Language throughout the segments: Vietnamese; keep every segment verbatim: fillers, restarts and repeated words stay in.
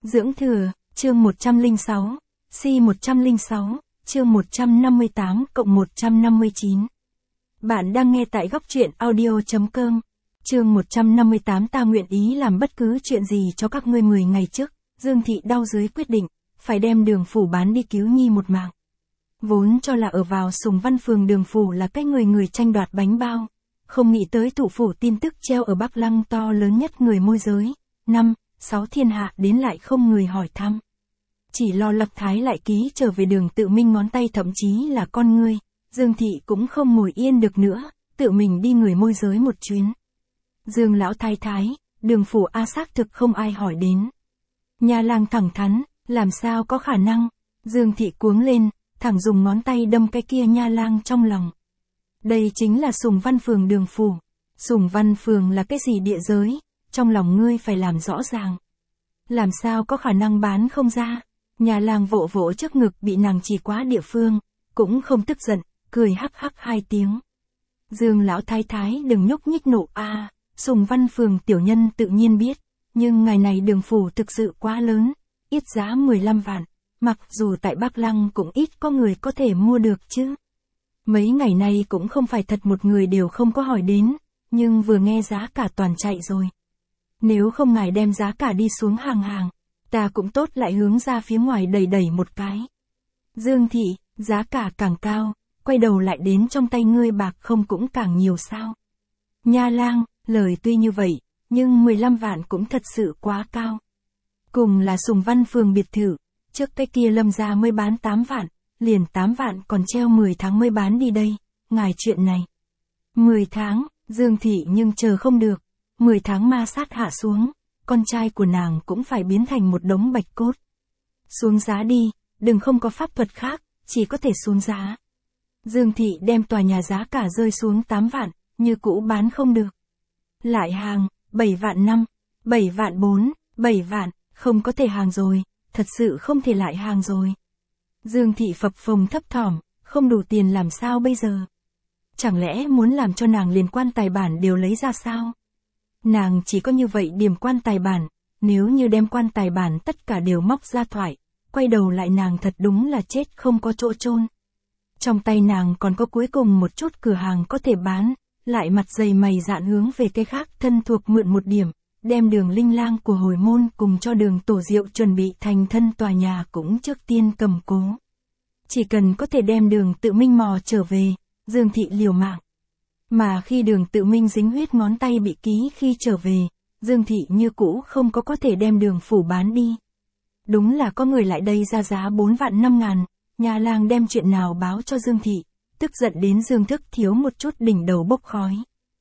Dưỡng thừa, chương một trăm lẻ sáu, Si một trăm lẻ sáu, chương một trăm năm mươi tám cộng một trăm năm mươi chín. Bạn đang nghe tại góc truyện audio.com. Chương một trăm năm mươi tám. Ta nguyện ý làm bất cứ chuyện gì cho các ngươi. Mười ngày trước, Dương Thị đau dưới quyết định, phải đem Đường Phủ bán đi cứu Nhi một mạng. Vốn cho là ở vào Sùng Văn phường Đường Phủ là cái người người tranh đoạt bánh bao, không nghĩ tới thủ phủ tin tức treo ở Bắc Lăng to lớn nhất người môi giới, năm, sáu thiên hạ đến lại không người hỏi thăm. Chỉ lo lập thái lại ký trở về Đường Tự Minh ngón tay thậm chí là con ngươi, Dương Thị cũng không ngồi yên được nữa, tự mình đi người môi giới một chuyến. Dương lão thái thái, Đường Phủ a xác thực không ai hỏi đến. Nhà lang thẳng thắn, làm sao có khả năng, Dương Thị cuống lên, thẳng dùng ngón tay đâm cái kia nha lang trong lòng. Đây chính là Sùng Văn phường Đường Phủ. Sùng Văn phường là cái gì địa giới, trong lòng ngươi phải làm rõ ràng. Làm sao có khả năng bán không ra. Nhà lang vỗ vỗ trước ngực bị nàng chỉ quá địa phương, cũng không tức giận, cười hắc hắc hai tiếng. Dương lão thái thái đừng nhúc nhích nộ a, à, Sùng Văn phường tiểu nhân tự nhiên biết, nhưng ngày này Đường Phủ thực sự quá lớn, ít giá mười lăm vạn, mặc dù tại Bắc Lăng cũng ít có người có thể mua được chứ. Mấy ngày nay cũng không phải thật một người đều không có hỏi đến, nhưng vừa nghe giá cả toàn chạy rồi. Nếu không ngài đem giá cả đi xuống hàng hàng, ta cũng tốt lại hướng ra phía ngoài đẩy đẩy một cái. Dương Thị, giá cả càng cao, quay đầu lại đến trong tay ngươi bạc không cũng càng nhiều sao. Nha lang, lời tuy như vậy, nhưng mười lăm vạn cũng thật sự quá cao. Cùng là Sùng Văn phường biệt thự, trước cái kia Lâm gia mới bán tám vạn, liền tám vạn còn treo mười tháng mới bán đi đây, ngài chuyện này. mười tháng, Dương Thị nhưng chờ không được, mười tháng ma sát hạ xuống, con trai của nàng cũng phải biến thành một đống bạch cốt. Xuống giá đi, đừng không có pháp thuật khác, chỉ có thể xuống giá. Dương Thị đem tòa nhà giá cả rơi xuống tám vạn, như cũ bán không được. Lại hàng, bảy vạn năm, bảy vạn bốn, bảy vạn, không có thể hàng rồi, thật sự không thể lại hàng rồi. Dương Thị phập phồng thấp thỏm, không đủ tiền làm sao bây giờ? Chẳng lẽ muốn làm cho nàng liền quan tài bản đều lấy ra sao? Nàng chỉ có như vậy điểm quan tài bản, nếu như đem quan tài bản tất cả đều móc ra thoại, quay đầu lại nàng thật đúng là chết không có chỗ chôn. Trong tay nàng còn có cuối cùng một chút cửa hàng có thể bán, lại mặt dày mày dạn hướng về cái khác thân thuộc mượn một điểm, đem Đường Linh Lang của hồi môn cùng cho Đường Tổ Diệu chuẩn bị thành thân tòa nhà cũng trước tiên cầm cố. Chỉ cần có thể đem Đường Tự Minh mò trở về, Dương Thị liều mạng. Mà khi Đường Tự Minh dính huyết ngón tay bị ký khi trở về, Dương Thị như cũ không có có thể đem Đường Phủ bán đi. Đúng là có người lại đây ra giá bốn vạn năm ngàn, nhà lang đem chuyện nào báo cho Dương Thị, tức giận đến Dương Thức thiếu một chút đỉnh đầu bốc khói.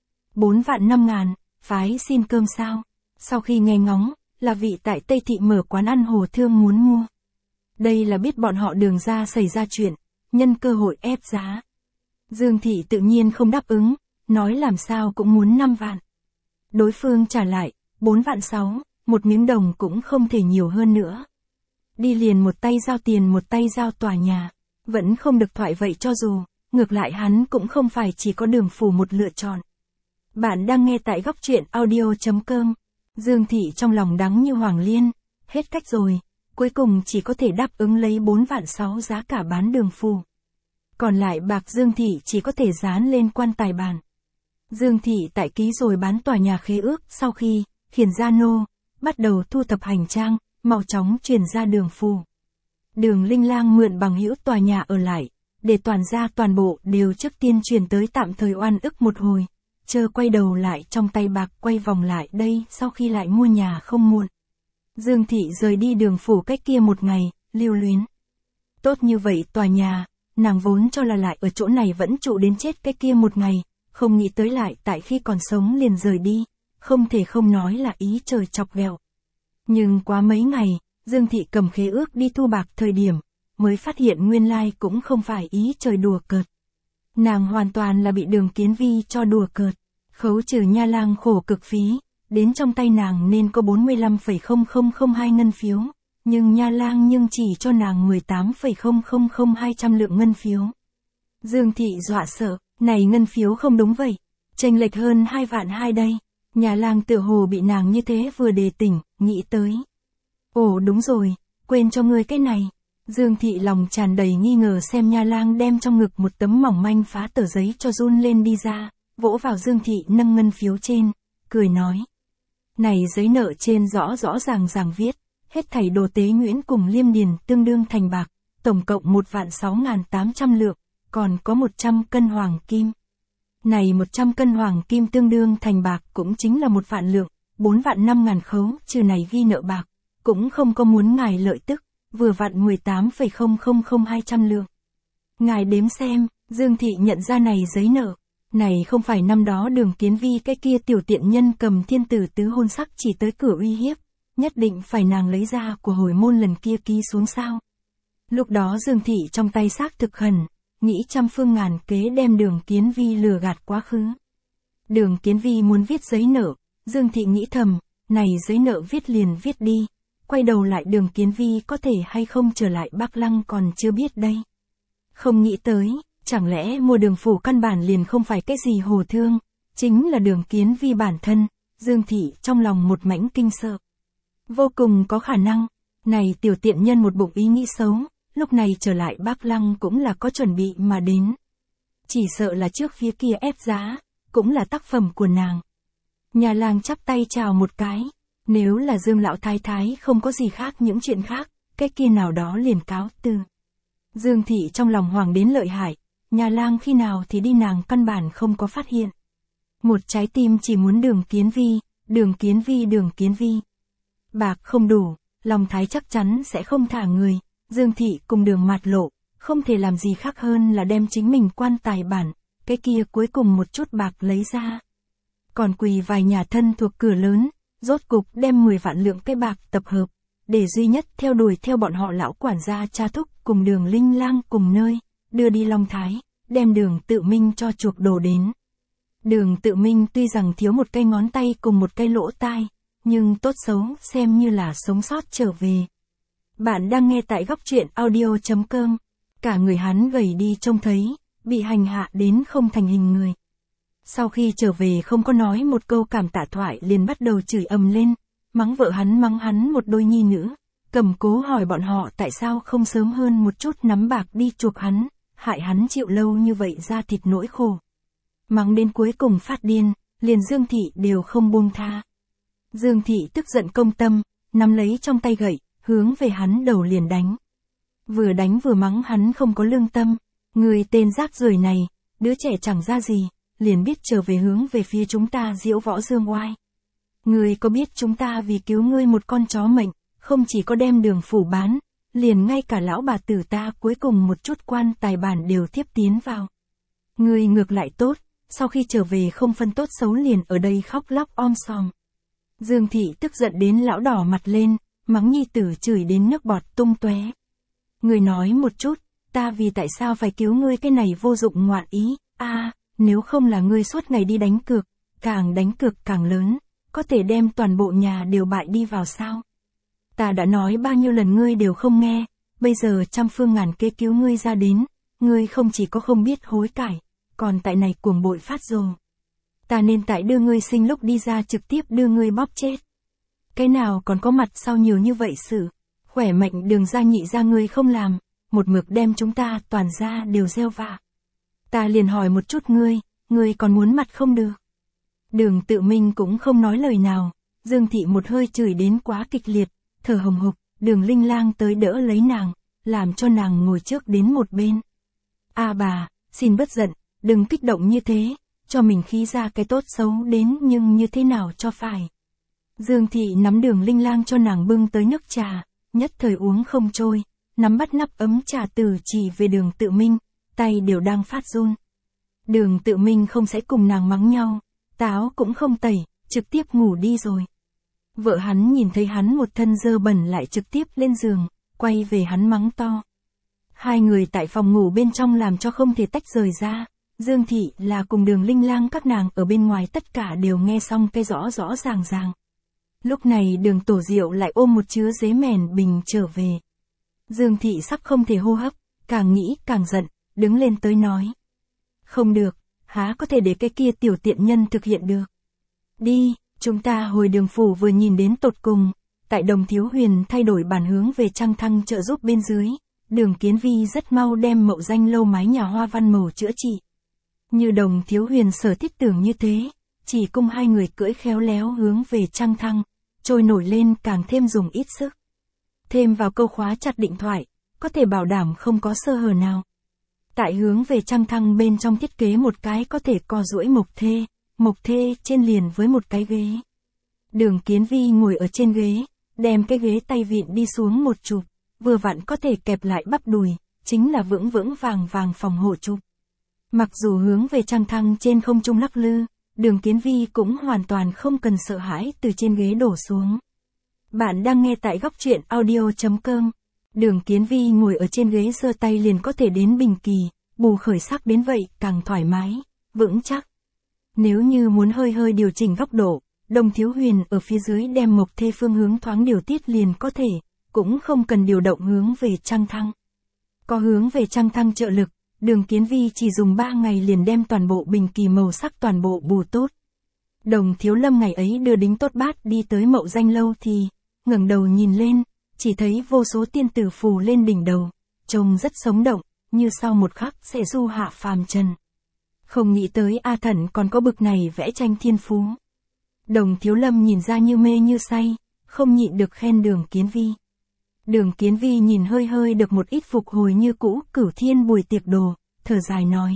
Bốn vạn năm ngàn, phái xin cơm sao? Sau khi nghe ngóng, là vị tại Tây Thị mở quán ăn hồ thương muốn mua. Đây là biết bọn họ Đường ra xảy ra chuyện, nhân cơ hội ép giá. Dương Thị tự nhiên không đáp ứng, nói làm sao cũng muốn năm vạn. Đối phương trả lại, bốn vạn sáu, một miếng đồng cũng không thể nhiều hơn nữa. Đi liền một tay giao tiền một tay giao tòa nhà, vẫn không được thoại vậy cho dù, ngược lại hắn cũng không phải chỉ có Đường Phủ một lựa chọn. Bạn đang nghe tại góc truyện audio.com. Dương Thị trong lòng đắng như hoàng liên, hết cách rồi, cuối cùng chỉ có thể đáp ứng lấy bốn vạn sáu giá cả bán Đường Phủ. Còn lại bạc Dương Thị chỉ có thể dán lên quan tài bản. Dương Thị tại ký rồi bán tòa nhà khế ước sau khi, khiển gia nô, bắt đầu thu thập hành trang, mau chóng chuyển ra Đường Phủ. Đường Linh Lang mượn bằng hữu tòa nhà ở lại, để toàn gia toàn bộ đều trước tiên chuyển tới tạm thời oan ức một hồi, chờ quay đầu lại trong tay bạc quay vòng lại đây sau khi lại mua nhà không muộn. Dương Thị rời đi Đường Phủ cách kia một ngày, lưu luyến. Tốt như vậy tòa nhà, nàng vốn cho là lại ở chỗ này vẫn trụ đến chết cái kia một ngày, không nghĩ tới lại tại khi còn sống liền rời đi, không thể không nói là ý trời chọc ghẹo. Nhưng quá mấy ngày, Dương Thị cầm khế ước đi thu bạc thời điểm, mới phát hiện nguyên lai cũng không phải ý trời đùa cợt. Nàng hoàn toàn là bị Đường Kiến Vi cho đùa cợt, khấu trừ nha lang khổ cực phí, đến trong tay nàng nên có bốn mươi lăm phẩy không không không hai ngân phiếu, nhưng nha lang nhưng chỉ cho nàng mười tám phẩy không không không hai trăm lượng ngân phiếu. Dương Thị dọa sợ, này ngân phiếu không đúng vậy, chênh lệch hơn hai vạn hai đây. Nhà lang tựa hồ bị nàng như thế vừa đề tỉnh, nghĩ tới. Ồ đúng rồi, quên cho ngươi cái này. Dương Thị lòng tràn đầy nghi ngờ xem Nha Lang đem trong ngực một tấm mỏng manh phá tờ giấy cho run lên đi ra, vỗ vào Dương Thị nâng ngân phiếu trên, cười nói. Này giấy nợ trên rõ rõ ràng ràng viết, hết thảy đồ tế nhuyễn cùng liêm điền tương đương thành bạc, tổng cộng một vạn sáu ngàn tám trăm lượng, còn có một trăm cân hoàng kim. Này một trăm cân hoàng kim tương đương thành bạc cũng chính là một vạn lượng, bốn vạn năm ngàn khấu, trừ này ghi nợ bạc, cũng không có muốn ngài lợi tức, vừa vặn mười tám phẩy không không không hai trăm lượng. Ngài đếm xem, Dương Thị nhận ra này giấy nợ, này không phải năm đó Đường Kiến Vi cái kia tiểu tiện nhân cầm thiên tử tứ hôn sắc chỉ tới cửa uy hiếp, nhất định phải nàng lấy ra của hồi môn lần kia ký xuống sao. Lúc đó Dương Thị trong tay xác thực khẩn, nghĩ trăm phương ngàn kế đem Đường Kiến Vi lừa gạt quá khứ. Đường Kiến Vi muốn viết giấy nợ, Dương Thị nghĩ thầm, này giấy nợ viết liền viết đi, quay đầu lại Đường Kiến Vi có thể hay không trở lại Bắc Lăng còn chưa biết đây. Không nghĩ tới, chẳng lẽ mua Đường phủ căn bản liền không phải cái gì hồ thương, chính là Đường Kiến Vi bản thân, Dương Thị trong lòng một mảnh kinh sợ. Vô cùng có khả năng, này tiểu tiện nhân một bụng ý nghĩ xấu, lúc này trở lại Bắc Lăng cũng là có chuẩn bị mà đến. Chỉ sợ là trước phía kia ép giá, cũng là tác phẩm của nàng. Nhà Lang chắp tay chào một cái, nếu là Dương lão thái thái không có gì khác những chuyện khác, cái kia nào đó liền cáo từ. Dương Thị trong lòng hoàng đến lợi hại, Nhà Lang khi nào thì đi nàng căn bản không có phát hiện. Một trái tim chỉ muốn Đường Kiến Vi, Đường Kiến Vi Đường Kiến Vi. Bạc không đủ, lòng thái chắc chắn sẽ không thả người, Dương Thị cùng Đường Mạt Lộ, không thể làm gì khác hơn là đem chính mình quan tài bản, cái kia cuối cùng một chút bạc lấy ra. Còn quỳ vài nhà thân thuộc cửa lớn, rốt cục đem mười vạn lượng cái bạc tập hợp, để duy nhất theo đuổi theo bọn họ lão quản gia cha thúc cùng Đường Linh Lang cùng nơi, đưa đi Long Thái, đem Đường Tự Minh cho chuộc đồ đến. Đường Tự Minh tuy rằng thiếu một cây ngón tay cùng một cây lỗ tai, nhưng tốt xấu xem như là sống sót trở về. Bạn đang nghe tại góc truyện audio chấm com, cả người hắn gầy đi trông thấy, bị hành hạ đến không thành hình người. Sau khi trở về không có nói một câu cảm tạ thoại liền bắt đầu chửi ầm lên, mắng vợ hắn mắng hắn một đôi nhi nữ, cầm cố hỏi bọn họ tại sao không sớm hơn một chút nắm bạc đi chuộc hắn, hại hắn chịu lâu như vậy ra thịt nỗi khổ. Mắng đến cuối cùng phát điên, liền Dương Thị đều không buông tha. Dương Thị tức giận công tâm, nắm lấy trong tay gậy, hướng về hắn đầu liền đánh. Vừa đánh vừa mắng hắn không có lương tâm, người tên rác rưởi này, đứa trẻ chẳng ra gì, liền biết trở về hướng về phía chúng ta diễu võ dương oai. Ngươi có biết chúng ta vì cứu ngươi một con chó mệnh, không chỉ có đem Đường phủ bán, liền ngay cả lão bà tử ta cuối cùng một chút quan tài bản đều tiếp tiến vào. Ngươi ngược lại tốt, sau khi trở về không phân tốt xấu liền ở đây khóc lóc om sòm. Dương Thị tức giận đến lão đỏ mặt lên, mắng nhi tử chửi đến nước bọt tung tóe. Ngươi nói một chút, ta vì tại sao phải cứu ngươi cái này vô dụng ngoạn ý, a à, nếu không là ngươi suốt ngày đi đánh cược, càng đánh cược càng lớn, có thể đem toàn bộ nhà đều bại đi vào sao? Ta đã nói bao nhiêu lần ngươi đều không nghe, bây giờ trăm phương ngàn kế cứu ngươi ra đến, ngươi không chỉ có không biết hối cải, còn tại này cuồng bội phát rồ. Ta nên tại đưa ngươi sinh lúc đi ra trực tiếp đưa ngươi bóp chết. Cái nào còn có mặt sau nhiều như vậy sự, khỏe mạnh Đường gia nhị gia ngươi không làm, một mực đem chúng ta toàn ra đều gieo vạ. Ta liền hỏi một chút ngươi, ngươi còn muốn mặt không được. Đường Tự Minh cũng không nói lời nào, Dương Thị một hơi chửi đến quá kịch liệt, thở hồng hộc, Đường Linh Lang tới đỡ lấy nàng, làm cho nàng ngồi trước đến một bên. A à bà, xin bớt giận, đừng kích động như thế, cho mình khí ra cái tốt xấu đến nhưng như thế nào cho phải. Dương Thị nắm Đường Linh Lang cho nàng bưng tới nước trà, nhất thời uống không trôi, nắm bắt nắp ấm trà từ chỉ về Đường Tự Minh, tay đều đang phát run. Đường Tự Minh không sẽ cùng nàng mắng nhau, táo cũng không tẩy, trực tiếp ngủ đi rồi. Vợ hắn nhìn thấy hắn một thân dơ bẩn lại trực tiếp lên giường, quay về hắn mắng to. Hai người tại phòng ngủ bên trong làm cho không thể tách rời ra, Dương Thị là cùng Đường Linh Lang các nàng ở bên ngoài tất cả đều nghe xong cái rõ rõ ràng ràng. Lúc này Đường Tổ Diệu lại ôm một chứa giấy mèn bình trở về. Dương Thị sắp không thể hô hấp, càng nghĩ càng giận, đứng lên tới nói. Không được, há có thể để cái kia tiểu tiện nhân thực hiện được. Đi, chúng ta hồi Đường phủ vừa nhìn đến tột cùng, tại Đồng Thiếu Huyền thay đổi bản hướng về Trăng Thăng trợ giúp bên dưới, Đường Kiến Vi rất mau đem Mậu Danh Lâu mái nhà hoa văn màu chữa trị. Như Đồng Thiếu Huyền sở thiết tưởng như thế, chỉ cung hai người cưỡi khéo léo hướng về Trăng Thăng, trôi nổi lên càng thêm dùng ít sức. Thêm vào câu khóa chặt điện thoại, có thể bảo đảm không có sơ hở nào. Tại hướng về Trăng Thăng bên trong thiết kế một cái có thể co duỗi mộc thê, mộc thê trên liền với một cái ghế. Đường Kiến Vi ngồi ở trên ghế, đem cái ghế tay vịn đi xuống một chụp, vừa vặn có thể kẹp lại bắp đùi, chính là vững vững vàng vàng phòng hộ chụp. Mặc dù hướng về Trăng Thăng trên không trung lắc lư, Đường Kiến Vi cũng hoàn toàn không cần sợ hãi từ trên ghế đổ xuống. Bạn đang nghe tại góc truyện audio chấm com. Đường Kiến Vi ngồi ở trên ghế giơ tay liền có thể đến bình kỳ, bù khởi sắc đến vậy càng thoải mái, vững chắc. Nếu như muốn hơi hơi điều chỉnh góc độ, Đồng Thiếu Huyền ở phía dưới đem mộc thê phương hướng thoáng điều tiết liền có thể, cũng không cần điều động hướng về Trăng Thăng. Có hướng về Trăng Thăng trợ lực, Đường Kiến Vi chỉ dùng ba ngày liền đem toàn bộ bình kỳ màu sắc toàn bộ bù tốt. Đồng Thiếu Lâm ngày ấy đưa đính tốt bát đi tới Mậu Danh Lâu thì, ngẩng đầu nhìn lên, chỉ thấy vô số tiên tử phù lên đỉnh đầu, trông rất sống động, như sau một khắc sẽ du hạ phàm trần. Không nghĩ tới A Thận còn có bực này vẽ tranh thiên phú. Đồng Thiếu Lâm nhìn ra như mê như say, không nhịn được khen Đường Kiến Vi. Đường Kiến Vi nhìn hơi hơi được một ít phục hồi như cũ Cửu Thiên buổi tiệc đồ, thở dài nói.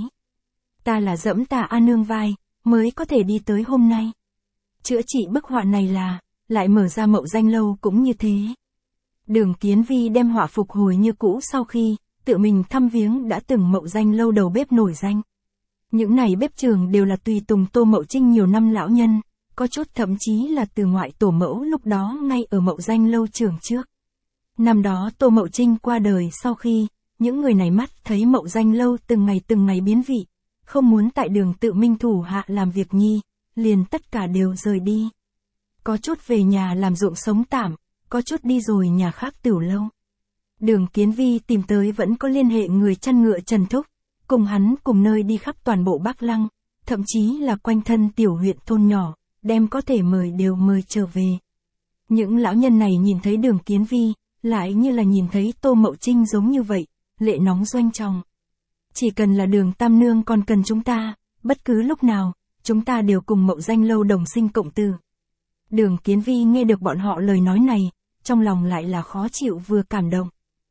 Ta là dẫm tà A Nương vai, mới có thể đi tới hôm nay. Chữa trị bức họa này là, lại mở ra Mậu Danh Lâu cũng như thế. Đường Kiến Vi đem họa phục hồi như cũ sau khi, tự mình thăm viếng đã từng Mậu Danh Lâu đầu bếp nổi danh. Những này bếp trưởng đều là tùy tùng Tô Mậu Trinh nhiều năm lão nhân, có chút thậm chí là từ ngoại tổ mẫu lúc đó ngay ở Mậu Danh Lâu trường trước. Năm đó Tô Mậu Trinh qua đời sau khi, những người này mắt thấy Mậu Danh Lâu từng ngày từng ngày biến vị, không muốn tại Đường Tự Minh thủ hạ làm việc nhi, liền tất cả đều rời đi. Có chút về nhà làm ruộng sống tạm, có chút đi rồi nhà khác tửu lâu. Đường Kiến Vi tìm tới vẫn có liên hệ người chăn ngựa Trần Thúc, cùng hắn cùng nơi đi khắp toàn bộ Bắc Lăng, thậm chí là quanh thân tiểu huyện thôn nhỏ, đem có thể mời đều mời trở về. Những lão nhân này nhìn thấy Đường Kiến Vi, lại như là nhìn thấy Tô Mậu Trinh giống như vậy, lệ nóng doanh trọng. Chỉ cần là Đường Tam Nương còn cần chúng ta, bất cứ lúc nào, chúng ta đều cùng Mậu Danh Lâu đồng sinh cộng tử. Đường Kiến Vi nghe được bọn họ lời nói này, trong lòng lại là khó chịu vừa cảm động.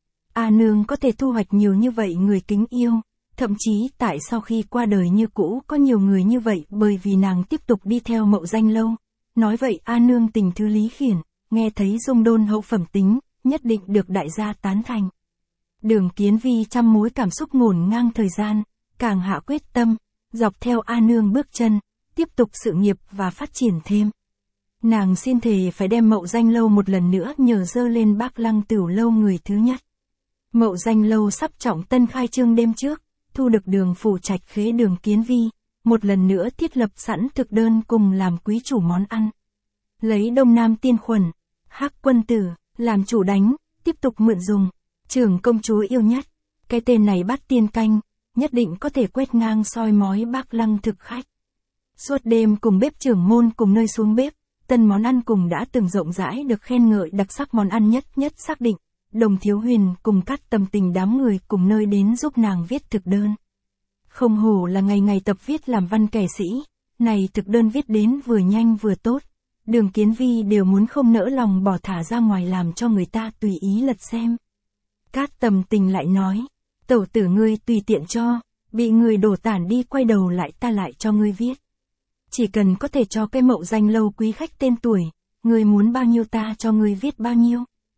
A Nương có thể thu hoạch nhiều như vậy người kính yêu, thậm chí tại sau khi qua đời như cũ có nhiều người như vậy bởi vì nàng tiếp tục đi theo Mậu Danh Lâu. Nói vậy A Nương tình thư lý khiển, nghe thấy dung đôn hậu phẩm tính, nhất định được đại gia tán thành. Đường Kiến Vi trăm mối cảm xúc ngổn ngang thời gian, càng hạ quyết tâm, dọc theo A Nương bước chân, tiếp tục sự nghiệp và phát triển thêm. Nàng xin thề phải đem Mậu Danh Lâu một lần nữa nhờ dơ lên Bắc Lăng Tửu Lâu người thứ nhất. Mậu Danh Lâu sắp trọng tân khai trương đêm trước, thu được Đường Phủ Trạch khế Đường Kiến Vi, một lần nữa thiết lập sẵn thực đơn cùng làm quý chủ món ăn. Lấy Đông Nam Tiên Khuẩn, Hắc Quân Tử, làm chủ đánh, tiếp tục mượn dùng. Trưởng công chúa yêu nhất, cái tên này bắt tiên canh, nhất định có thể quét ngang soi mói Bắc Lăng thực khách. Suốt đêm cùng bếp trưởng môn cùng nơi xuống bếp, tân món ăn cùng đã từng rộng rãi được khen ngợi đặc sắc món ăn nhất nhất xác định. Đồng Thiếu Huyền cùng các tâm tình đám người cùng nơi đến giúp nàng viết thực đơn. Không hổ là ngày ngày tập viết làm văn kẻ sĩ, này thực đơn viết đến vừa nhanh vừa tốt. Đường Kiến Vi đều muốn không nỡ lòng bỏ thả ra ngoài làm cho người ta tùy ý lật xem. Cát Tầm Tình lại nói, tẩu tử ngươi tùy tiện cho, bị người đổ tản đi quay đầu lại ta lại cho ngươi viết. Chỉ cần có thể cho cái Mậu Danh Lâu quý khách tên tuổi, ngươi muốn bao nhiêu ta cho ngươi viết bao nhiêu.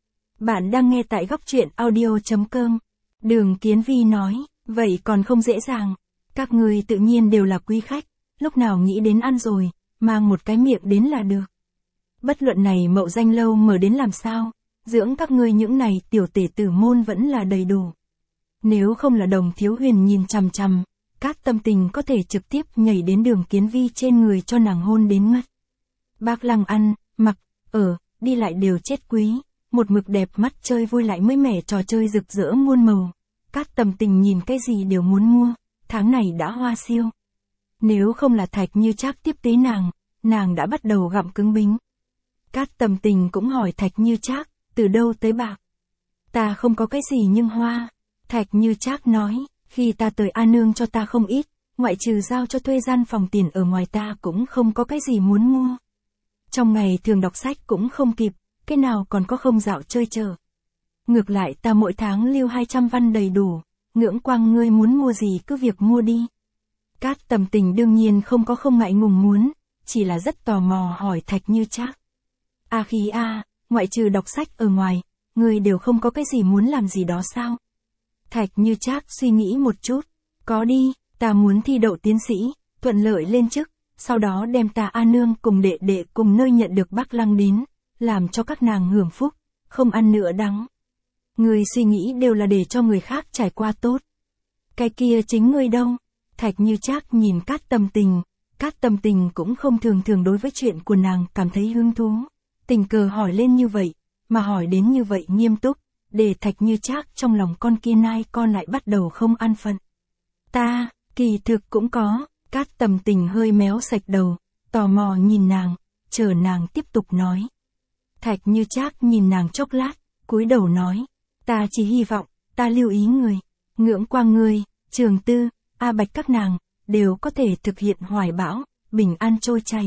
Bạn đang nghe tại góc truyện audio chấm com. Đường Kiến Vi nói, vậy còn không dễ dàng. Các ngươi tự nhiên đều là quý khách, lúc nào nghĩ đến ăn rồi, mang một cái miệng đến là được. Bất luận này Mậu Danh Lâu mở đến làm sao, dưỡng các ngươi những này tiểu tể tử môn vẫn là đầy đủ. Nếu không là Đồng Thiếu Huyền nhìn chằm chằm, Các Tâm Tình có thể trực tiếp nhảy đến Đường Kiến Vi trên người cho nàng hôn đến ngất. Bác Lăng ăn, mặc, ở, đi lại đều chết quý, một mực đẹp mắt chơi vui lại mới mẻ trò chơi rực rỡ muôn màu. Các Tâm Tình nhìn cái gì đều muốn mua, tháng này đã hoa siêu. Nếu không là Thạch Như Trác tiếp tế nàng, nàng đã bắt đầu gặm cứng bính. Cát Tầm Tình cũng hỏi Thạch Như Trác, từ đâu tới bạc? Ta không có cái gì nhưng hoa. Thạch Như Trác nói, khi ta tới A Nương cho ta không ít, ngoại trừ giao cho thuê gian phòng tiền ở ngoài ta cũng không có cái gì muốn mua. Trong ngày thường đọc sách cũng không kịp, cái nào còn có không dạo chơi chờ. Ngược lại ta mỗi tháng lưu hai trăm văn đầy đủ, Ngưỡng Quang ngươi muốn mua gì cứ việc mua đi. Cát Tầm Tình đương nhiên không có không ngại ngùng muốn, chỉ là rất tò mò hỏi Thạch Như Trác. A Khí a, ngoại trừ đọc sách ở ngoài, ngươi đều không có cái gì muốn làm gì đó sao? Thạch Như Trác suy nghĩ một chút, có đi, ta muốn thi đậu tiến sĩ, thuận lợi lên chức, sau đó đem ta A Nương cùng đệ đệ cùng nơi nhận được Bắc Lăng đến, làm cho các nàng hưởng phúc, không ăn nữa đắng. Ngươi suy nghĩ đều là để cho người khác trải qua tốt. Cái kia chính ngươi đâu? Thạch Như Trác nhìn Cát Tầm Tình, Cát Tầm Tình cũng không thường thường đối với chuyện của nàng cảm thấy hứng thú. Tình cờ hỏi lên như vậy, mà hỏi đến như vậy nghiêm túc, để Thạch Như Trác trong lòng con kia nai con lại bắt đầu không an phận. Ta, kỳ thực cũng có, Cát Tầm Tình hơi méo sạch đầu, tò mò nhìn nàng, chờ nàng tiếp tục nói. Thạch Như Trác nhìn nàng chốc lát, cúi đầu nói, ta chỉ hy vọng, ta lưu ý người, Ngưỡng Quang ngươi, Trường Tư, A Bạch các nàng, đều có thể thực hiện hoài bão, bình an trôi chảy.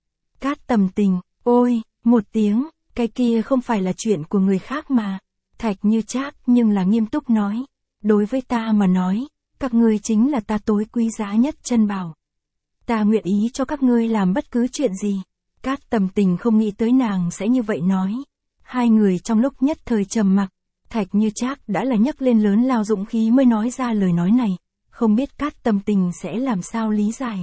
Cát Tầm Tình, ôi, một tiếng, cái kia không phải là chuyện của người khác mà. Thạch Như Trác nhưng là nghiêm túc nói, đối với ta mà nói, các ngươi chính là ta tối quý giá nhất chân bảo. Ta nguyện ý cho các ngươi làm bất cứ chuyện gì. Cát Tầm Tình không nghĩ tới nàng sẽ như vậy nói. Hai người trong lúc nhất thời trầm mặc, Thạch Như Trác đã là nhấc lên lớn lao dũng khí mới nói ra lời nói này, không biết Cát Tầm Tình sẽ làm sao lý giải.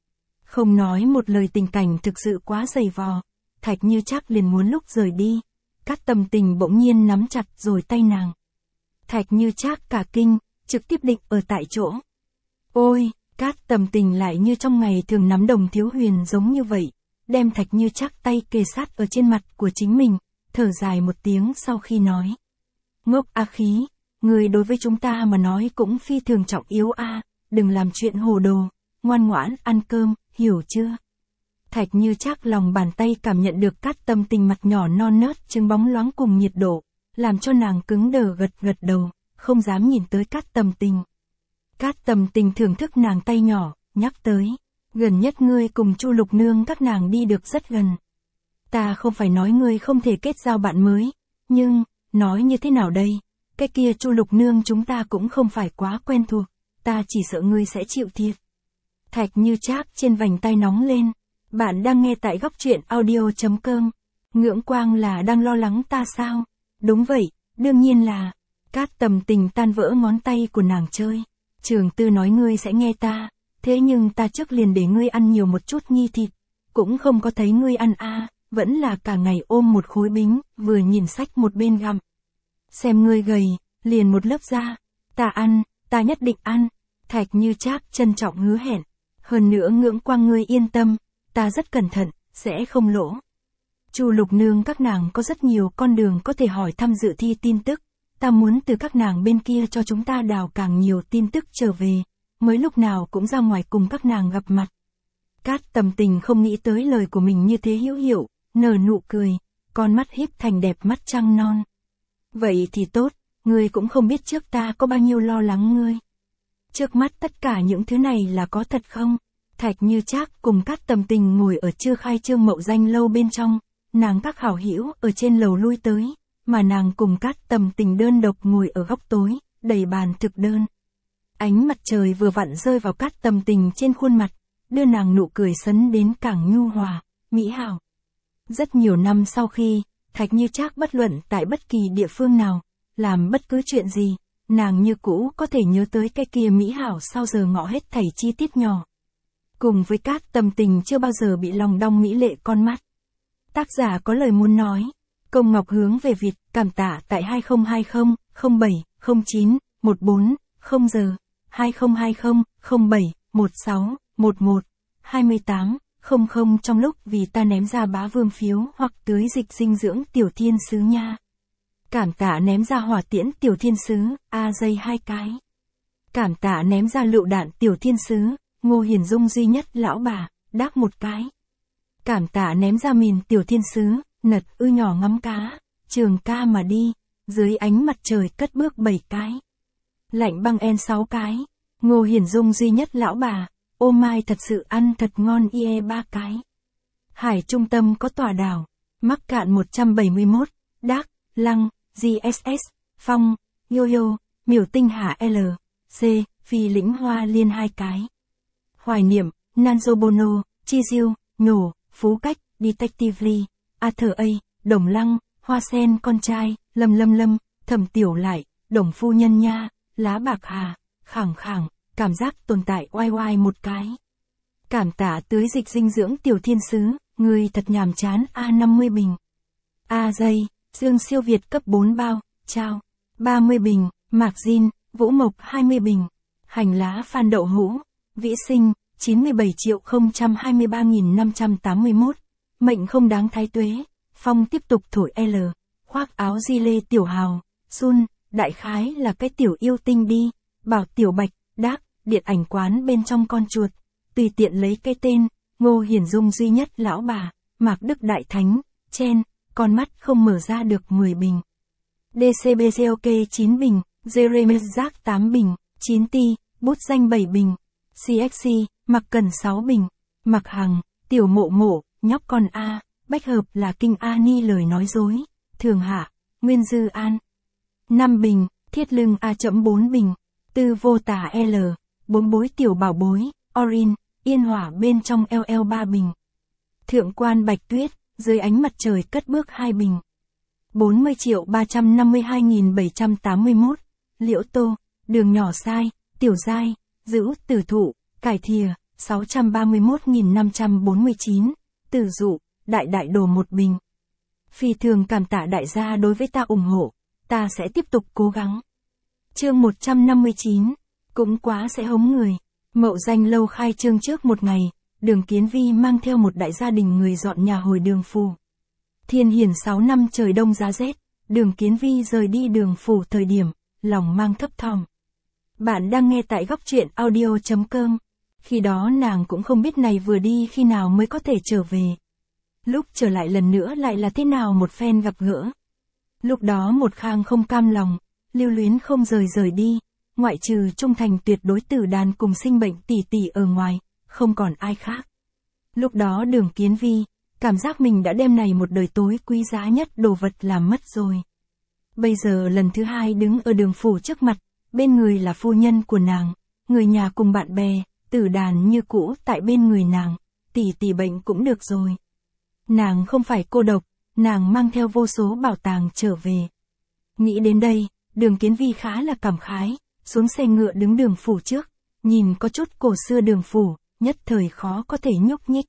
Không nói một lời tình cảnh thực sự quá dày vò, Thạch Như Trác liền muốn lúc rời đi. Cát Tầm Tình bỗng nhiên nắm chặt rồi tay nàng. Thạch Như Trác cả kinh, trực tiếp định ở tại chỗ. Ôi, Cát Tầm Tình lại như trong ngày thường nắm đồng thiếu huyền giống như vậy, đem Thạch Như Trác tay kề sát ở trên mặt của chính mình, thở dài một tiếng sau khi nói. Ngốc A Khí, người đối với chúng ta mà nói cũng phi thường trọng yếu a, đừng làm chuyện hồ đồ, ngoan ngoãn ăn cơm, hiểu chưa? Thạch Như Trác lòng bàn tay cảm nhận được Cát Tầm Tình mặt nhỏ non nớt trứng bóng loáng cùng nhiệt độ, làm cho nàng cứng đờ gật gật đầu, không dám nhìn tới Cát Tầm Tình. Cát Tầm Tình thưởng thức nàng tay nhỏ, nhắc tới, gần nhất ngươi cùng Chu Lục Nương các nàng đi được rất gần. Ta không phải nói ngươi không thể kết giao bạn mới, nhưng, nói như thế nào đây, cái kia Chu Lục Nương chúng ta cũng không phải quá quen thuộc, ta chỉ sợ ngươi sẽ chịu thiệt. Thạch Như Trác trên vành tay nóng lên. Bạn đang nghe tại góc truyện audio chấm com. Ngưỡng Quang là đang lo lắng ta sao? Đúng vậy, đương nhiên là. Cát Tầm Tình tan vỡ ngón tay của nàng chơi. Trường Tư nói ngươi sẽ nghe ta, thế nhưng ta trước liền để ngươi ăn nhiều một chút nhi thịt, cũng không có thấy ngươi ăn a, vẫn là cả ngày ôm một khối bính, vừa nhìn sách một bên gặm. Xem ngươi gầy, liền một lớp da. Ta ăn, ta nhất định ăn. Thạch Như Trác trân trọng hứa hẹn. Hơn nữa Ngưỡng Quang ngươi yên tâm, ta rất cẩn thận, sẽ không lỗ. Chu Lục Nương các nàng có rất nhiều con đường có thể hỏi thăm dự thi tin tức, ta muốn từ các nàng bên kia cho chúng ta đào càng nhiều tin tức trở về, mới lúc nào cũng ra ngoài cùng các nàng gặp mặt. Cát Tầm Tình không nghĩ tới lời của mình như thế hữu hiệu, nở nụ cười, con mắt híp thành đẹp mắt trăng non. Vậy thì tốt, ngươi cũng không biết trước ta có bao nhiêu lo lắng ngươi. Trước mắt tất cả những thứ này là có thật không? Thạch Như Trác cùng Cát Tầm Tình ngồi ở chưa khai trương mậu danh lâu bên trong, nàng các hảo hữu ở trên lầu lui tới, mà nàng cùng Cát Tầm Tình đơn độc ngồi ở góc tối, đầy bàn thực đơn. Ánh mặt trời vừa vặn rơi vào Cát Tầm Tình trên khuôn mặt, đưa nàng nụ cười sấn đến càng nhu hòa, mỹ hảo. Rất nhiều năm sau khi, Thạch Như Trác bất luận tại bất kỳ địa phương nào, làm bất cứ chuyện gì, nàng như cũ có thể nhớ tới cái kia mỹ hảo sau giờ ngọ hết thảy chi tiết nhỏ. Cùng với Cát Tầm Tình chưa bao giờ bị lòng đong mỹ lệ con mắt. Tác giả có lời muốn nói. Công Ngọc hướng về Việt, cảm tạ tại hai không hai không, không bảy, không chín, một bốn, không giờ, hai không hai không, không bảy, một sáu, một một, hai tám, không không trong lúc vì ta ném ra bá vương phiếu hoặc tưới dịch dinh dưỡng tiểu thiên sứ nha. Cảm tạ ném ra hỏa tiễn tiểu thiên sứ, a dây hai cái. Cảm tạ ném ra lựu đạn tiểu thiên sứ, Ngô Hiền Dung duy nhất lão bà, đáp một cái. Cảm tạ ném ra mìn tiểu thiên sứ, Nật ư nhỏ ngắm cá, trường ca mà đi, dưới ánh mặt trời cất bước bảy cái. Lạnh băng en sáu cái, Ngô Hiển Dung duy nhất lão bà, ô mai thật sự ăn thật ngon ie ba cái. Hải trung tâm có tòa đảo, Mắc Cạn một trăm bảy mươi mốt, Đác, Lăng, giê ét ét, Phong, Yo-Yo, Miểu Tinh Hà L, C, Phi Lĩnh Hoa Liên hai cái. Hoài Niệm, Nanzobono, Chi Diêu, Nhổ, Phú Cách, Detectively, Arthur A, Đồng Lăng, Hoa Sen con trai, Lâm Lâm Lâm, Thẩm Tiểu Lại, Đồng Phu Nhân nha, Lá Bạc Hà, Khẳng Khẳng, cảm giác tồn tại oai oai một cái. Cảm tạ tưới dịch dinh dưỡng Tiểu Thiên Sứ, người thật nhàm chán A năm mươi bình. A dây, Dương Siêu Việt cấp bốn bao, trao, ba mươi bình, Mạc Jin, Vũ Mộc hai mươi bình, hành lá Phan Đậu Hũ, Vĩ Sinh, chín mươi bảy triệu không trăm hai mươi ba nghìn năm trăm tám mươi mốt, mệnh không đáng thái tuế, Phong tiếp tục thổi L, khoác áo di lê Tiểu Hào, Sun, đại khái là cái tiểu yêu tinh đi, bảo Tiểu Bạch, Đác, điện ảnh quán bên trong con chuột, tùy tiện lấy cái tên, Ngô Hiển Dung duy nhất lão bà, Mạc Đức Đại Thánh, Chen, con mắt không mở ra được mười bình. đê xê bê xê ô kê chín bình, Jeremy Jack tám bình, chín ti, bút danh bảy bình, xê ích xê, Mặc Cần sáu bình, Mặc Hằng, Tiểu Mộ Mộ, nhóc con A, bách hợp là Kinh Ani lời nói dối, Thường Hạ, Nguyên Dư An. năm bình, Thiết Lưng A chấm bốn bình, Tư Vô Tả L, bốn bối Tiểu Bảo Bối, Orin, Yên Hỏa bên trong L L ba bình. Thượng quan Bạch Tuyết, dưới ánh mặt trời cất bước hai bình. bốn mươi triệu ba trăm năm mươi hai nghìn bảy trăm tám mươi mốt, Liễu Tô, Đường Nhỏ Sai, Tiểu Giai, Dữ Tử Thụ, Cải Thìa, sáu trăm ba mươi mốt nghìn năm trăm bốn mươi chín, Tử Dụ, Đại Đại Đồ một bình. Phi thường cảm tạ đại gia đối với ta ủng hộ, ta sẽ tiếp tục cố gắng. Chương một trăm năm mươi chín, cũng quá sẽ hống người. Mậu Danh Lâu khai trương trước một ngày, Đường Kiến Vi mang theo một đại gia đình người dọn nhà hồi Đường Phủ. Thiên hiển sáu năm trời đông giá rét, Đường Kiến Vi rời đi Đường Phủ thời điểm, lòng mang thấp thỏm. Bạn đang nghe tại góc truyện audio chấm com. Khi đó nàng cũng không biết này vừa đi khi nào mới có thể trở về. Lúc trở lại lần nữa lại là thế nào một phen gặp gỡ. Lúc đó một khang không cam lòng, lưu luyến không rời rời đi, ngoại trừ trung thành tuyệt đối Tử Đàn cùng sinh bệnh tỷ tỷ ở ngoài, không còn ai khác. Lúc đó Đường Kiến Vi, cảm giác mình đã đem này một đời tối quý giá nhất đồ vật làm mất rồi. Bây giờ lần thứ hai đứng ở Đường Phủ trước mặt, bên người là phu nhân của nàng, người nhà cùng bạn bè, Tử Đàn như cũ tại bên người nàng, tỷ tỷ bệnh cũng được rồi. Nàng không phải cô độc, nàng mang theo vô số bảo tàng trở về. Nghĩ đến đây, Đường Kiến Vi khá là cảm khái, xuống xe ngựa đứng Đường Phủ trước, nhìn có chút cổ xưa Đường Phủ, nhất thời khó có thể nhúc nhích.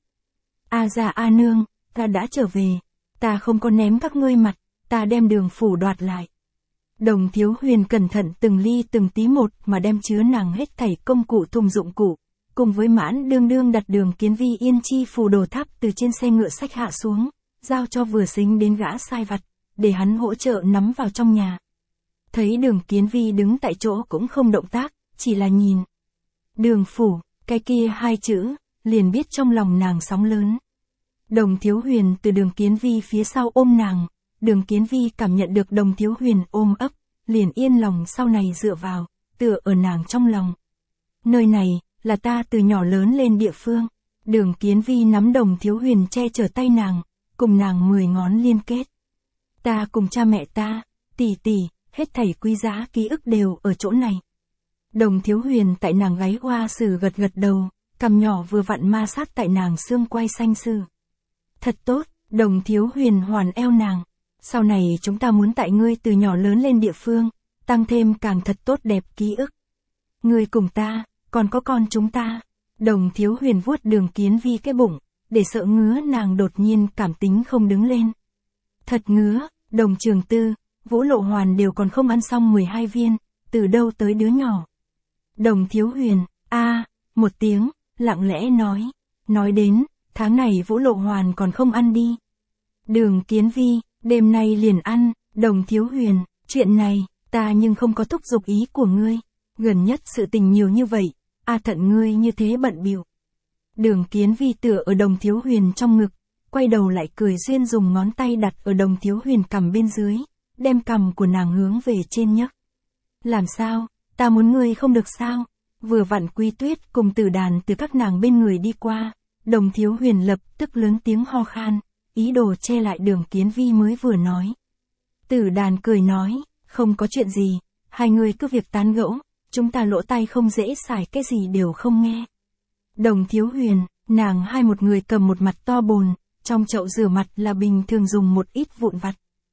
A già A nương, ta đã trở về, ta không có ném các ngươi mặt, ta đem Đường Phủ đoạt lại. Đồng Thiếu Huyền cẩn thận từng ly từng tí một mà đem chứa nàng hết thảy công cụ thùng dụng cụ, cùng với Mãn Đương Đương đặt Đường Kiến Vi yên chi phù đồ tháp từ trên xe ngựa xách hạ xuống, giao cho vừa xính đến gã sai vặt, để hắn hỗ trợ nắm vào trong nhà. Thấy Đường Kiến Vi đứng tại chỗ cũng không động tác, chỉ là nhìn. Đường Phủ, cái kia hai chữ, liền biết trong lòng nàng sóng lớn. Đồng Thiếu Huyền từ Đường Kiến Vi phía sau ôm nàng, Đường Kiến Vi cảm nhận được Đồng Thiếu Huyền ôm ấp, liền yên lòng sau này dựa vào, tựa ở nàng trong lòng. Nơi này, là ta từ nhỏ lớn lên địa phương. Đường Kiến Vi nắm Đồng Thiếu Huyền che chở tay nàng, cùng nàng mười ngón liên kết. Ta cùng cha mẹ ta, tỷ tỷ, hết thảy quý giá ký ức đều ở chỗ này. Đồng Thiếu Huyền tại nàng gáy hoa sử gật gật đầu, cằm nhỏ vừa vặn ma sát tại nàng xương quai xanh sử. Thật tốt, Đồng Thiếu Huyền hoàn eo nàng. Sau này chúng ta muốn tại ngươi từ nhỏ lớn lên địa phương, tăng thêm càng thật tốt đẹp ký ức. Ngươi cùng ta, còn có con chúng ta. Đồng Thiếu Huyền vuốt Đường Kiến Vi cái bụng, để sợ ngứa nàng đột nhiên cảm tính không đứng lên. Thật ngứa, Đồng Trường Tư, Vũ Lộ Hoàn đều còn không ăn xong mười hai viên, từ đâu tới đứa nhỏ. Đồng Thiếu Huyền, a à, một tiếng, lặng lẽ nói, nói đến, tháng này Vũ Lộ Hoàn còn không ăn đi. Đường Kiến Vi, đêm nay liền ăn. Đồng Thiếu Huyền, chuyện này, ta nhưng không có thúc giục ý của ngươi, gần nhất sự tình nhiều như vậy, a à thận ngươi như thế bận bịu. Đường Kiến Vi tựa ở Đồng Thiếu Huyền trong ngực, quay đầu lại cười duyên dùng ngón tay đặt ở Đồng Thiếu Huyền cằm bên dưới, đem cằm của nàng hướng về trên nhấc. Làm sao, ta muốn ngươi không được sao? Vừa vặn Quý Tuyết cùng Tử Đàn từ các nàng bên người đi qua, Đồng Thiếu Huyền lập tức lớn tiếng ho khan, ý đồ che lại Đường Kiến Vi mới vừa nói. Tử Đàn cười nói, không có chuyện gì, hai người cứ việc tán gẫu, chúng ta lỗ tai không dễ xài, cái gì đều không nghe. Đồng Thiếu Huyền, nàng hai một người cầm một mặt to bồn, trong chậu rửa mặt là bình thường dùng một ít vụn vặt.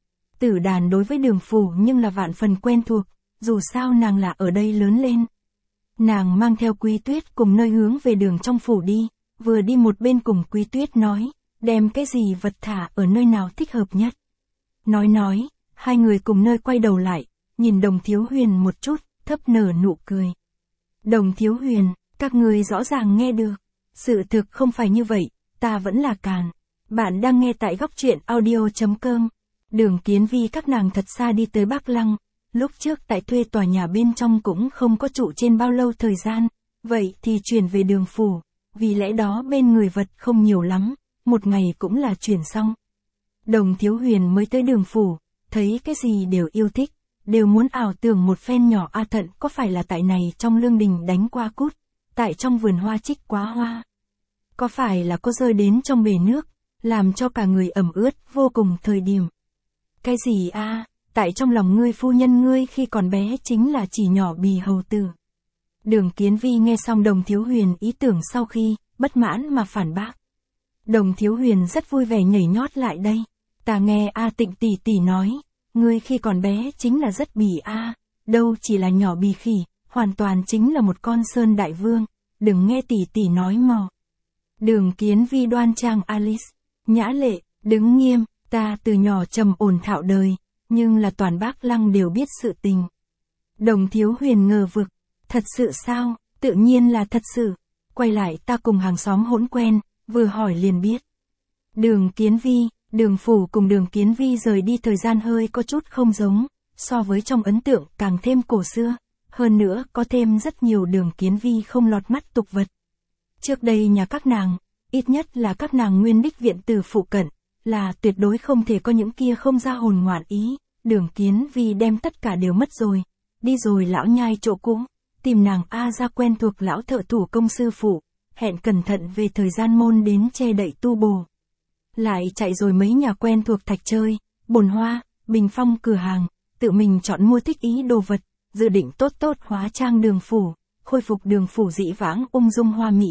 Tử Đàn đối với Đường phủ nhưng là vạn phần quen thuộc, dù sao nàng là ở đây lớn lên. Nàng mang theo Quý Tuyết cùng nơi hướng về đường trong phủ đi, vừa đi một bên cùng Quý Tuyết nói, đem cái gì vật thả ở nơi nào thích hợp nhất. Nói nói, hai người cùng nơi quay đầu lại, nhìn Đồng Thiếu Huyền một chút, thấp nở nụ cười. Đồng Thiếu Huyền, các người rõ ràng nghe được. Sự thực không phải như vậy, ta vẫn là càn. Bạn đang nghe tại góc truyện audio chấm com. Đường Kiến Vi các nàng thật xa đi tới Bắc Lăng. Lúc trước tại thuê tòa nhà bên trong cũng không có trụ trên bao lâu thời gian. Vậy thì chuyển về Đường phủ. Vì lẽ đó bên người vật không nhiều lắm. Một ngày cũng là chuyển xong. Đồng Thiếu Huyền mới tới Đường phủ. Thấy cái gì đều yêu thích. Đều muốn ảo tưởng một phen nhỏ a thận có phải là tại này trong lương đình đánh qua cút. Tại trong vườn hoa trích quá hoa. Có phải là có rơi đến trong bể nước, làm cho cả người ẩm ướt vô cùng thời điểm. Cái gì a? À, tại trong lòng ngươi phu nhân ngươi khi còn bé chính là chỉ nhỏ bì hầu tử. Đường Kiến Vi nghe xong Đồng Thiếu Huyền ý tưởng sau khi, bất mãn mà phản bác. Đồng Thiếu Huyền rất vui vẻ nhảy nhót lại đây. Ta nghe A Tịnh tỷ tỷ nói, ngươi khi còn bé chính là rất bì a, à, đâu chỉ là nhỏ bì khỉ, hoàn toàn chính là một con sơn đại vương, đừng nghe tỷ tỷ nói mò. Đường Kiến Vi đoan trang Alice, nhã lệ, đứng nghiêm, ta từ nhỏ trầm ổn thạo đời, nhưng là toàn Bắc Lăng đều biết sự tình. Đồng Thiếu Huyền ngờ vực, thật sự sao, tự nhiên là thật sự, quay lại ta cùng hàng xóm hỗn quen, vừa hỏi liền biết. Đường Kiến Vi, Đường phủ cùng Đường Kiến Vi rời đi thời gian hơi có chút không giống, so với trong ấn tượng càng thêm cổ xưa. Hơn nữa có thêm rất nhiều Đường Kiến Vi không lọt mắt tục vật. Trước đây nhà các nàng, ít nhất là các nàng nguyên đích viện từ phụ cận, là tuyệt đối không thể có những kia không ra hồn ngoạn ý. Đường Kiến Vi đem tất cả đều mất rồi, đi rồi lão nhai chỗ cũ, tìm nàng A ra quen thuộc lão thợ thủ công sư phụ, hẹn cẩn thận về thời gian môn đến che đậy tu bổ. Lại chạy rồi mấy nhà quen thuộc thạch chơi, bồn hoa, bình phong cửa hàng, tự mình chọn mua thích ý đồ vật. Dự định tốt tốt hóa trang Đường phủ, khôi phục Đường phủ dĩ vãng ung dung hoa mỹ.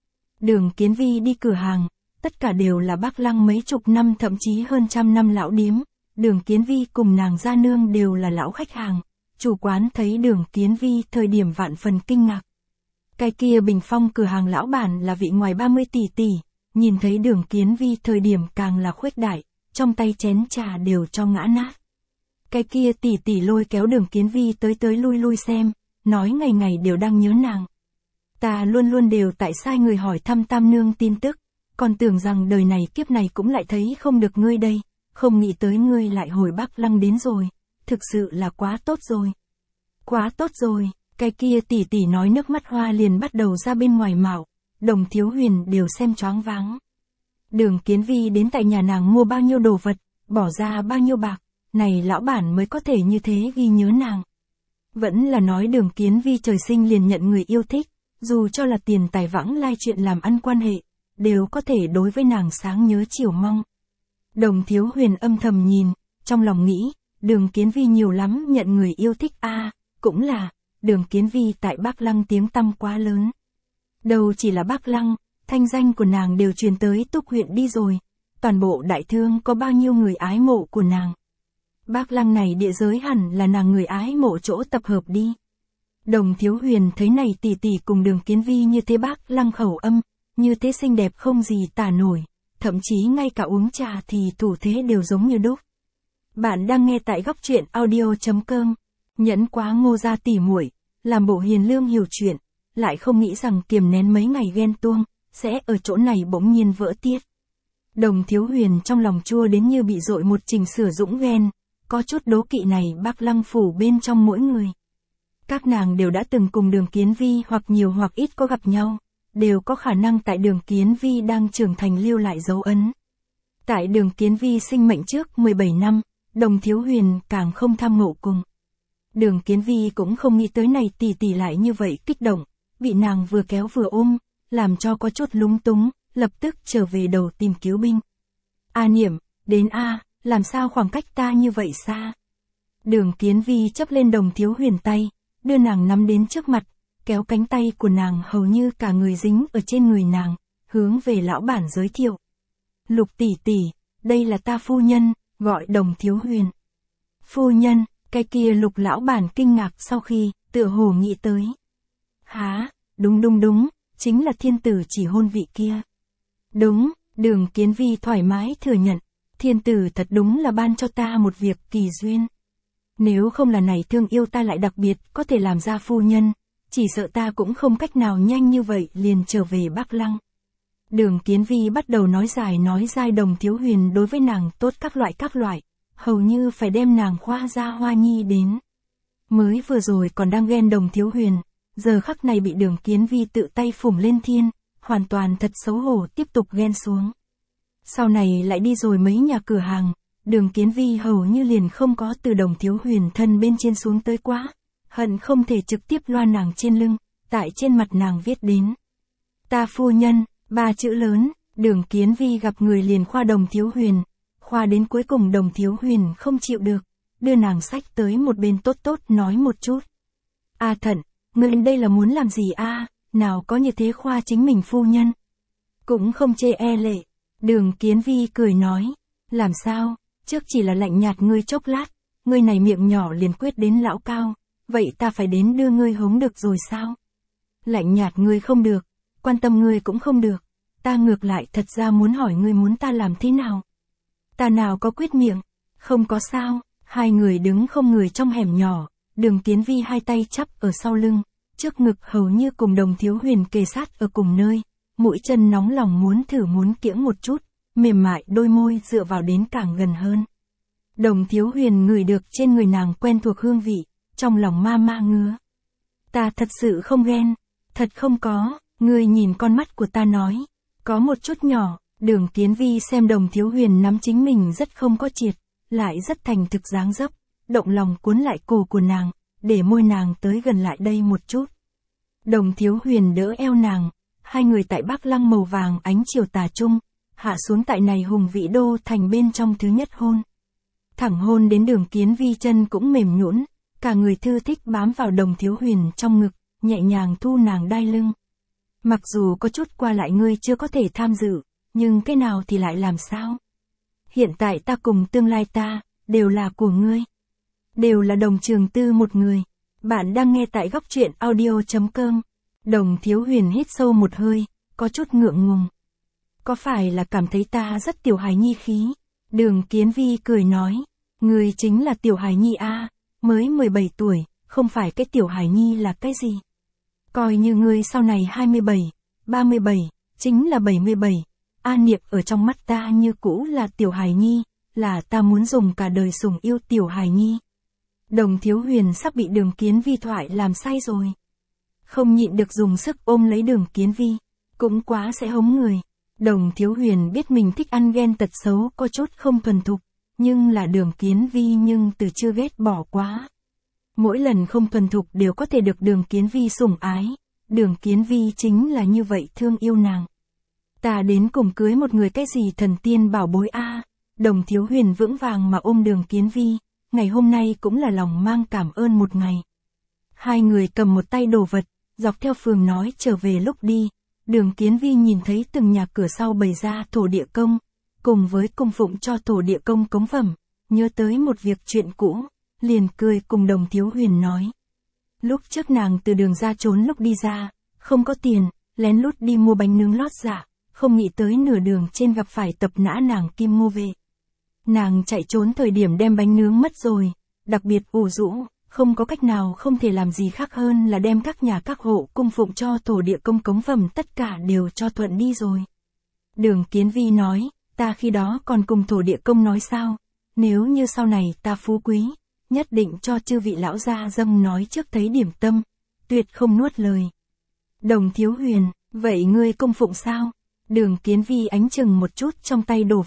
Đường Kiến Vi đi cửa hàng, tất cả đều là Bắc Lăng mấy chục năm thậm chí hơn trăm năm lão điếm. Đường Kiến Vi cùng nàng gia nương đều là lão khách hàng. Chủ quán thấy Đường Kiến Vi thời điểm vạn phần kinh ngạc. Cái kia bình phong cửa hàng lão bản là vị ngoài ba mươi tỷ tỷ, nhìn thấy Đường Kiến Vi thời điểm càng là khuếch đại, trong tay chén trà đều cho ngã nát. Cái kia tỷ tỷ lôi kéo Đường Kiến Vi tới tới lui lui xem, nói ngày ngày đều đang nhớ nàng. Ta luôn luôn đều tại sai người hỏi thăm tam nương tin tức, còn tưởng rằng đời này kiếp này cũng lại thấy không được ngươi đây, không nghĩ tới ngươi lại hồi Bắc Lăng đến rồi, thực sự là quá tốt rồi. Quá tốt rồi, cái kia tỷ tỷ nói nước mắt hoa liền bắt đầu ra bên ngoài mạo, Đồng Thiếu Huyền đều xem choáng váng. Đường Kiến Vi đến tại nhà nàng mua bao nhiêu đồ vật, bỏ ra bao nhiêu bạc. Này lão bản mới có thể như thế ghi nhớ nàng. Vẫn là nói Đường Kiến Vi trời sinh liền nhận người yêu thích, dù cho là tiền tài vãng lai chuyện làm ăn quan hệ, đều có thể đối với nàng sáng nhớ chiều mong. Đồng Thiếu Huyền âm thầm nhìn, trong lòng nghĩ, Đường Kiến Vi nhiều lắm nhận người yêu thích a, à, cũng là, Đường Kiến Vi tại Bắc Lăng tiếng tăm quá lớn. Đâu chỉ là Bắc Lăng, thanh danh của nàng đều truyền tới Túc huyện đi rồi, toàn bộ đại thương có bao nhiêu người ái mộ của nàng. Bắc Lăng này địa giới hẳn là nàng người ái mộ chỗ tập hợp đi. Đồng Thiếu Huyền thấy này tỷ tỷ cùng Đường Kiến Vi như thế Bắc Lăng khẩu âm, như thế xinh đẹp không gì tả nổi, thậm chí ngay cả uống trà thì thủ thế đều giống như đúc. Bạn đang nghe tại góc truyện audio chấm com. Nhẫn quá Ngô gia tỉ muội, làm bộ hiền lương hiểu chuyện, lại không nghĩ rằng kiềm nén mấy ngày ghen tuông, sẽ ở chỗ này bỗng nhiên vỡ tiết. Đồng Thiếu Huyền trong lòng chua đến như bị dội một trình sử dũng ghen, có chút đố kỵ này Bắc Lăng phủ bên trong mỗi người. Các nàng đều đã từng cùng Đường Kiến Vi hoặc nhiều hoặc ít có gặp nhau, đều có khả năng tại Đường Kiến Vi đang trưởng thành lưu lại dấu ấn. Tại Đường Kiến Vi sinh mệnh trước mười bảy năm, Đồng Thiếu Huyền càng không tham ngộ cùng. Đường Kiến Vi cũng không nghĩ tới này tỷ tỷ lại như vậy kích động, bị nàng vừa kéo vừa ôm, làm cho có chút lúng túng, lập tức trở về đầu tìm cứu binh. A Niệm, đến A, làm sao khoảng cách ta như vậy xa? Đường Kiến Vi chấp lên Đồng Thiếu Huyền tay, đưa nàng nắm đến trước mặt, kéo cánh tay của nàng hầu như cả người dính ở trên người nàng, hướng về lão bản giới thiệu. Lục tỷ tỷ, đây là ta phu nhân, gọi Đồng Thiếu Huyền. Phu nhân, cái kia Lục lão bản kinh ngạc sau khi, tựa hồ nghĩ tới. Hả, đúng đúng đúng, chính là thiên tử chỉ hôn vị kia. Đúng, Đường Kiến Vi thoải mái thừa nhận, thiên tử thật đúng là ban cho ta một việc kỳ duyên. Nếu không là này thương yêu ta lại đặc biệt có thể làm ra phu nhân, chỉ sợ ta cũng không cách nào nhanh như vậy liền trở về Bắc Lăng. Đường Kiến Vi bắt đầu nói dài nói dai Đồng Thiếu Huyền đối với nàng tốt các loại các loại, hầu như phải đem nàng khoa ra hoa nhi đến. Mới vừa rồi còn đang ghen Đồng Thiếu Huyền, giờ khắc này bị Đường Kiến Vi tự tay phủng lên thiên, hoàn toàn thật xấu hổ tiếp tục ghen xuống. Sau này lại đi rồi mấy nhà cửa hàng, Đường Kiến Vi hầu như liền không có từ Đồng Thiếu Huyền thân bên trên xuống tới quá, hận không thể trực tiếp loa nàng trên lưng, tại trên mặt nàng viết đến. Ta phu nhân, ba chữ lớn, Đường Kiến Vi gặp người liền khoa Đồng Thiếu Huyền, khoa đến cuối cùng Đồng Thiếu Huyền không chịu được, đưa nàng sách tới một bên tốt tốt nói một chút. A Thận, ngươi đây là muốn làm gì a? Nào có như thế khoa chính mình phu nhân. Cũng không chê e lệ. Đường Kiến Vi cười nói, làm sao, trước chỉ là lạnh nhạt ngươi chốc lát, ngươi này miệng nhỏ liền quyết đến lão cao, vậy ta phải đến đưa ngươi hống được rồi sao? Lạnh nhạt ngươi không được, quan tâm ngươi cũng không được, ta ngược lại thật ra muốn hỏi ngươi muốn ta làm thế nào? Ta nào có quyết miệng, không có sao, hai người đứng không người trong hẻm nhỏ, Đường Kiến Vi hai tay chắp ở sau lưng, trước ngực hầu như cùng Đồng Thiếu Huyền kề sát ở cùng nơi, mũi chân nóng lòng muốn thử muốn kiễng một chút, mềm mại đôi môi dựa vào đến càng gần hơn. Đồng Thiếu Huyền ngửi được trên người nàng quen thuộc hương vị, trong lòng ma ma ngứa. Ta thật sự không ghen, thật không có, ngươi nhìn con mắt của ta nói, có một chút nhỏ. Đường Kiến Vi xem Đồng Thiếu Huyền nắm chính mình rất không có triệt, lại rất thành thực dáng dấp, động lòng cuốn lại cổ của nàng, để môi nàng tới gần lại đây một chút. Đồng Thiếu Huyền đỡ eo nàng, hai người tại Bắc Lăng màu vàng ánh chiều tà trung, hạ xuống tại này hùng vĩ đô thành bên trong thứ nhất hôn. Thẳng hôn đến Đường Kiến Vi chân cũng mềm nhũn, cả người thư thích bám vào Đồng Thiếu Huyền trong ngực, nhẹ nhàng thu nàng đai lưng. Mặc dù có chút qua lại ngươi chưa có thể tham dự, nhưng cái nào thì lại làm sao? Hiện tại ta cùng tương lai ta, đều là của ngươi. Đều là Đồng Trường Tư một người. Bạn đang nghe tại góc truyện audio chấm com. Đồng Thiếu Huyền hít sâu một hơi, có chút ngượng ngùng. Có phải là cảm thấy ta rất tiểu hài nhi khí? Đường Kiến Vi cười nói, ngươi chính là tiểu hài nhi a, mới mười bảy tuổi, không phải cái tiểu hài nhi là cái gì? Coi như ngươi sau này hai mươi bảy, ba mươi bảy, chính là bảy mươi bảy. A Niệm ở trong mắt ta như cũ là tiểu hài nhi, là ta muốn dùng cả đời sủng yêu tiểu hài nhi. Đồng Thiếu Huyền sắp bị Đường Kiến Vi thoại làm say rồi. Không nhịn được dùng sức ôm lấy Đường Kiến Vi, cũng quá sẽ hống người. Đồng Thiếu Huyền biết mình thích ăn ghen tật xấu có chút không thuần thục, nhưng là Đường Kiến Vi nhưng từ chưa ghét bỏ quá. Mỗi lần không thuần thục đều có thể được Đường Kiến Vi sủng ái, Đường Kiến Vi chính là như vậy thương yêu nàng. Ta đến cùng cưới một người cái gì thần tiên bảo bối a. Đồng Thiếu Huyền vững vàng mà ôm Đường Kiến Vi, ngày hôm nay cũng là lòng mang cảm ơn một ngày. Hai người cầm một tay đồ vật, dọc theo phường nói trở về lúc đi, Đường Kiến Vi nhìn thấy từng nhà cửa sau bày ra thổ địa công, cùng với cung phụng cho thổ địa công cống phẩm, nhớ tới một việc chuyện cũ, liền cười cùng Đồng Thiếu Huyền nói. Lúc trước nàng từ đường ra trốn lúc đi ra, không có tiền, lén lút đi mua bánh nướng lót dạ, không nghĩ tới nửa đường trên gặp phải tập nã nàng Kim Ngô Vệ. Nàng chạy trốn thời điểm đem bánh nướng mất rồi, đặc biệt ủ rũ, không có cách nào không thể làm gì khác hơn là đem các nhà các hộ cung phụng cho thổ địa công cống phẩm tất cả đều cho thuận đi rồi. Đường Kiến Vi nói, ta khi đó còn cùng thổ địa công nói sao, nếu như sau này ta phú quý, nhất định cho chư vị lão gia dâng nói trước thấy điểm tâm, tuyệt không nuốt lời. Đồng Thiếu Huyền, vậy ngươi cung phụng sao? Đường Kiến Vi ánh chừng một chút trong tay đồ vật,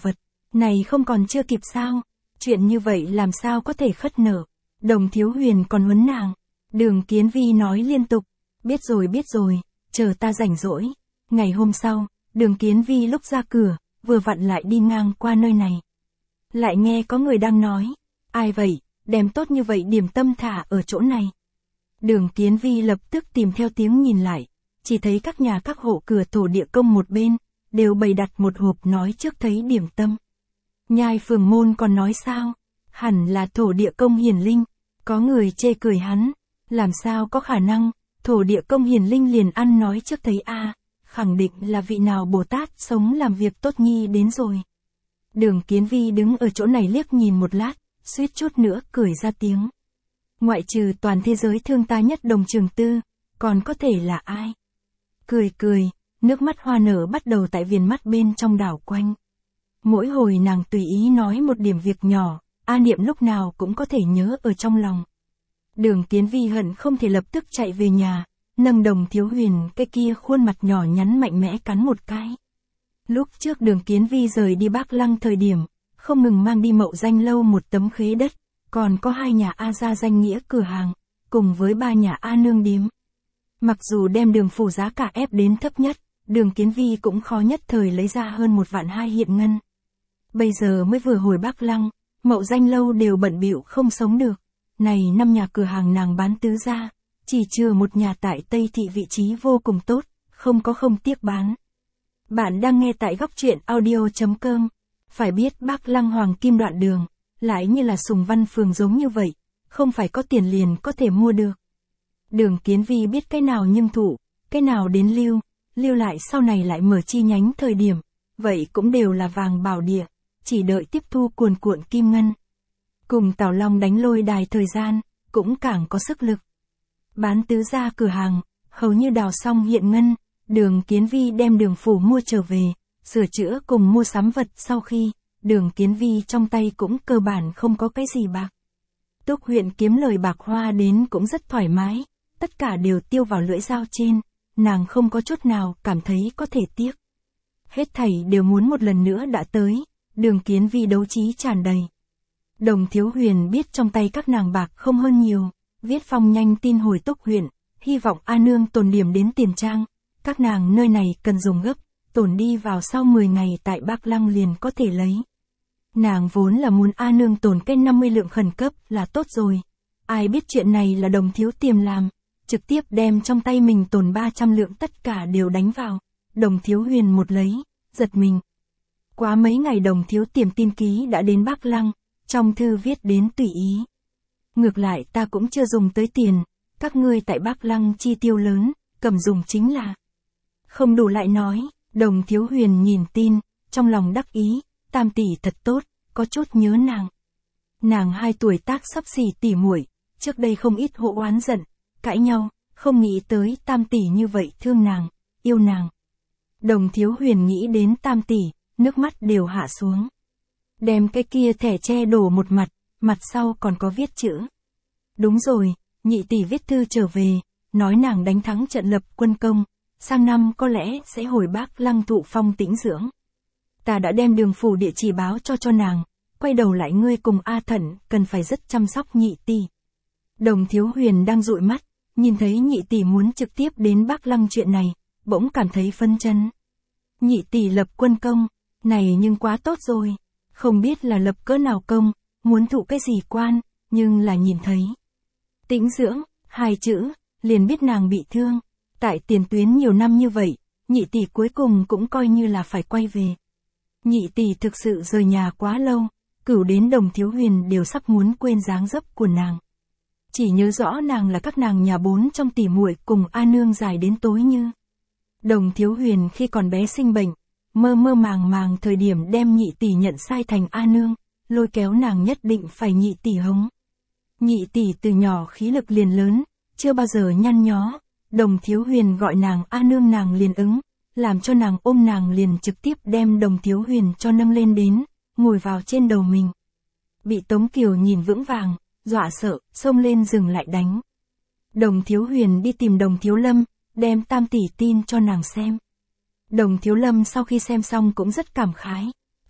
Này không còn chưa kịp sao? Chuyện như vậy làm sao có thể khất nợ? Đồng Thiếu Huyền còn huấn nàng. Đường Kiến Vi nói liên tục. Biết rồi biết rồi, chờ ta rảnh rỗi. Ngày hôm sau, Đường Kiến Vi lúc ra cửa, vừa vặn lại đi ngang qua nơi này. Lại nghe có người đang nói. Ai vậy, đem tốt như vậy điểm tâm thả ở chỗ này. Đường Kiến Vi lập tức tìm theo tiếng nhìn lại. Chỉ thấy các nhà các hộ cửa thổ địa công một bên, đều bày đặt một hộp nói trước thấy điểm tâm. Nhai Phường Môn còn nói sao? Hẳn là thổ địa công hiển linh. Có người chê cười hắn. Làm sao có khả năng, thổ địa công hiển linh liền ăn nói trước thấy a khẳng định là vị nào Bồ Tát sống làm việc tốt nhi đến rồi. Đường Kiến Vi đứng ở chỗ này liếc nhìn một lát, suýt chút nữa cười ra tiếng. Ngoại trừ toàn thế giới thương ta nhất Đồng Trường Tư, còn có thể là ai? Cười cười, nước mắt hoa nở bắt đầu tại viền mắt bên trong đảo quanh. Mỗi hồi nàng tùy ý nói một điểm việc nhỏ, A Niệm lúc nào cũng có thể nhớ ở trong lòng. Đường Kiến Vi hận không thể lập tức chạy về nhà, nâng Đồng Thiếu Huyền cái kia khuôn mặt nhỏ nhắn mạnh mẽ cắn một cái. Lúc trước Đường Kiến Vi rời đi Bác Lăng thời điểm, không ngừng mang đi Mậu Danh lâu một tấm khế đất, còn có hai nhà A gia danh nghĩa cửa hàng, cùng với ba nhà A nương điếm. Mặc dù đem Đường phủ giá cả ép đến thấp nhất, Đường Kiến Vi cũng khó nhất thời lấy ra hơn một vạn hai hiện ngân. Bây giờ mới vừa hồi Bác Lăng, Mậu Danh lâu đều bận bịu không sống được. Này năm nhà cửa hàng nàng bán tứ ra, chỉ trừ một nhà tại Tây Thị vị trí vô cùng tốt, không có không tiếc bán. Bạn đang nghe tại góc truyện audio.com. Phải biết Bác Lăng Hoàng Kim đoạn đường, lại như là Sùng Văn Phường giống như vậy, không phải có tiền liền có thể mua được. Đường Kiến Vi biết cái nào nhưng thụ, cái nào đến lưu, lưu lại sau này lại mở chi nhánh thời điểm, vậy cũng đều là vàng bảo địa, chỉ đợi tiếp thu cuồn cuộn kim ngân. Cùng Tào Long đánh lôi đài thời gian, cũng càng có sức lực. Bán tứ gia cửa hàng, hầu như đào xong hiện ngân, Đường Kiến Vi đem Đường phủ mua trở về, sửa chữa cùng mua sắm vật sau khi, Đường Kiến Vi trong tay cũng cơ bản không có cái gì bạc. Túc huyện kiếm lời bạc hoa đến cũng rất thoải mái, tất cả đều tiêu vào lưỡi dao trên, nàng không có chút nào cảm thấy có thể tiếc. Hết thảy đều muốn một lần nữa đã tới, Đường Kiến Vi đấu trí tràn đầy. Đồng Thiếu Huyền biết trong tay các nàng bạc không hơn nhiều, viết phong nhanh tin hồi Túc huyện, hy vọng A nương tồn điểm đến tiền trang, các nàng nơi này cần dùng gấp, tồn đi vào sau mười ngày tại Bác Lăng liền có thể lấy. Nàng vốn là muốn A nương tồn cái năm mươi lượng khẩn cấp là tốt rồi, ai biết chuyện này là Đồng Thiếu Tiềm làm, trực tiếp đem trong tay mình tồn ba trăm lượng tất cả đều đánh vào, Đồng Thiếu Huyền một lấy, giật mình. Quá mấy ngày Đồng Thiếu Tiềm tin ký đã đến Bác Lăng, trong thư viết đến tùy ý. Ngược lại ta cũng chưa dùng tới tiền, các ngươi tại Bác Lăng chi tiêu lớn, cầm dùng chính là. Không đủ lại nói, Đồng Thiếu Huyền nhìn tin, trong lòng đắc ý, Tam tỷ thật tốt, có chút nhớ nàng. Nàng hai tuổi tác sắp xỉ tỷ muội, trước đây không ít hộ oán giận, cãi nhau, không nghĩ tới Tam tỷ như vậy thương nàng, yêu nàng. Đồng Thiếu Huyền nghĩ đến Tam tỷ, nước mắt đều hạ xuống. Đem cái kia thẻ che đổ một mặt, mặt sau còn có viết chữ. Đúng rồi, nhị tỷ viết thư trở về, nói nàng đánh thắng trận lập quân công, sang năm có lẽ sẽ hồi Bác Lăng thụ phong tĩnh dưỡng. Ta đã đem Đường phủ địa chỉ báo cho cho nàng, quay đầu lại ngươi cùng A Thận cần phải rất chăm sóc nhị tỷ. Đồng Thiếu Huyền đang dụi mắt, nhìn thấy nhị tỷ muốn trực tiếp đến Bác Lăng chuyện này, bỗng cảm thấy phân chấn. Nhị tỷ lập quân công, này nhưng quá tốt rồi, không biết là lập cỡ nào công, muốn thụ cái gì quan, nhưng là nhìn thấy. Tĩnh dưỡng, hai chữ, liền biết nàng bị thương, tại tiền tuyến nhiều năm như vậy, nhị tỷ cuối cùng cũng coi như là phải quay về. Nhị tỷ thực sự rời nhà quá lâu, cửu đến Đồng Thiếu Huyền đều sắp muốn quên dáng dấp của nàng. Chỉ nhớ rõ nàng là các nàng nhà bốn trong tỷ muội cùng A nương dài đến tối như. Đồng Thiếu Huyền khi còn bé sinh bệnh, mơ mơ màng màng thời điểm đem nhị tỷ nhận sai thành A nương, lôi kéo nàng nhất định phải nhị tỷ hống. Nhị tỷ từ nhỏ khí lực liền lớn, chưa bao giờ nhăn nhó, Đồng Thiếu Huyền gọi nàng A nương nàng liền ứng, làm cho nàng ôm nàng liền trực tiếp đem Đồng Thiếu Huyền cho nâng lên đến, ngồi vào trên đầu mình. Bị Tống Kiều nhìn vững vàng, dọa sợ, xông lên dừng lại đánh. Đồng Thiếu Huyền đi tìm Đồng Thiếu Lâm, đem Tam tỷ tin cho nàng xem. Đồng Thiếu Lâm sau khi xem xong cũng rất cảm khái.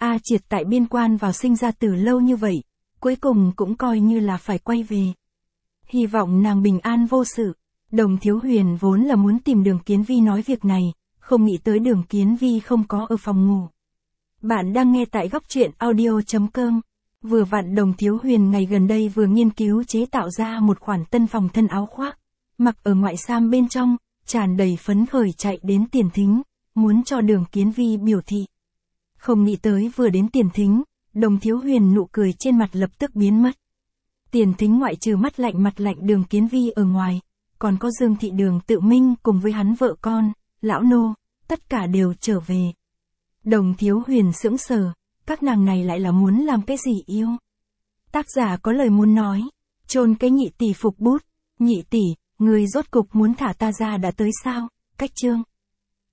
A Triệt tại biên quan vào sinh ra tử lâu như vậy, cuối cùng cũng coi như là phải quay về. Hy vọng nàng bình an vô sự. Đồng Thiếu Huyền vốn là muốn tìm Đường Kiến Vi nói việc này, không nghĩ tới Đường Kiến Vi không có ở phòng ngủ. Bạn đang nghe tại góc truyện audio.com. Vừa vặn Đồng Thiếu Huyền ngày gần đây vừa nghiên cứu chế tạo ra một khoản tân phòng thân áo khoác, mặc ở ngoại sam bên trong, tràn đầy phấn khởi chạy đến Tiền Thính, muốn cho Đường Kiến Vi biểu thị. Không nghĩ tới vừa đến Tiền Thính, Đồng Thiếu Huyền nụ cười trên mặt lập tức biến mất. Tiền Thính ngoại trừ mắt lạnh mặt lạnh Đường Kiến Vi ở ngoài, còn có Dương Thị Đường Tự Minh cùng với hắn vợ con, lão nô, tất cả đều trở về. Đồng Thiếu Huyền sững sờ, các nàng này lại là muốn làm cái gì yêu? Tác giả có lời muốn nói, chôn cái nhị tỷ phục bút, nhị tỷ, người rốt cục muốn thả ta ra đã tới sao? Cách chương.